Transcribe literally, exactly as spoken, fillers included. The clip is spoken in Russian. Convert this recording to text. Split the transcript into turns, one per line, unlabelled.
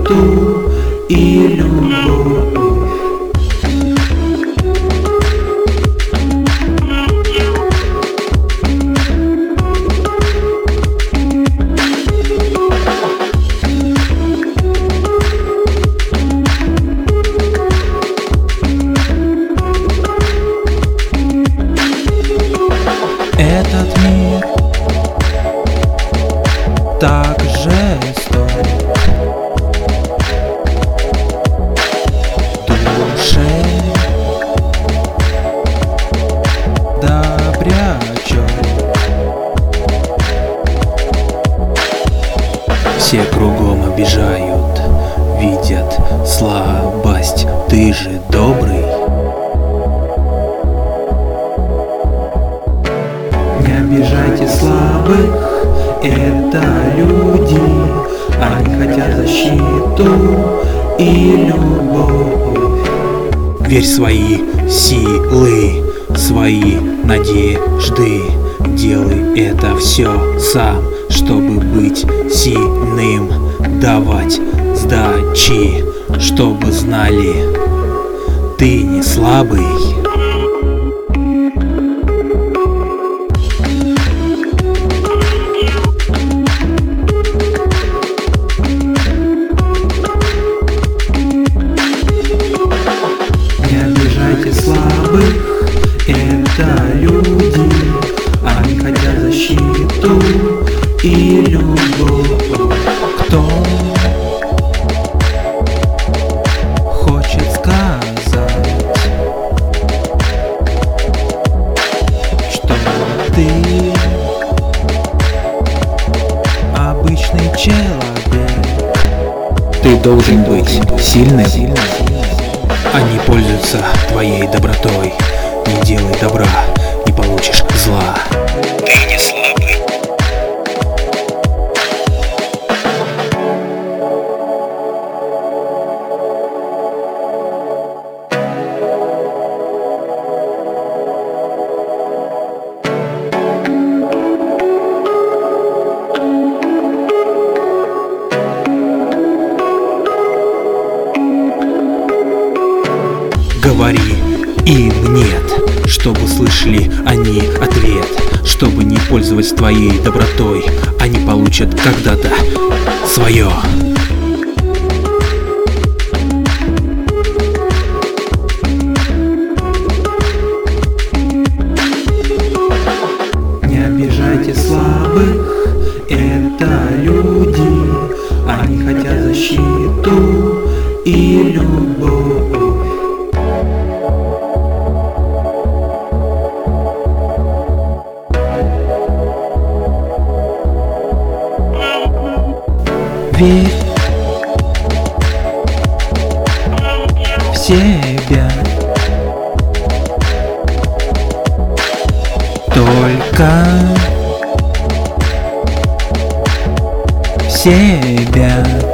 защиту и любовь. Этот мир так жесток, душе добрячок. Все кругом обижают, видят слабость, ты же добрый. Не обижайте слабых, это люди, они хотят защиту и любовь. Верь в свои силы, свои надежды, делай это все сам, чтобы быть сильным, давать сдачи, чтобы знали, ты не слабый. Слабых, это люди, они хотят защиту и любовь. Кто хочет сказать, что ты обычный человек? Ты должен быть сильным. Они пользуются твоей добротой. Не делай добра, не получишь зла. Ты не слабый. Говори им нет, чтобы слышали они ответ, чтобы не пользоваться твоей добротой, они получат когда-то свое. Не обижайте слабых, это люди, они хотят защиту и любовь. Верь в себя, только в себя.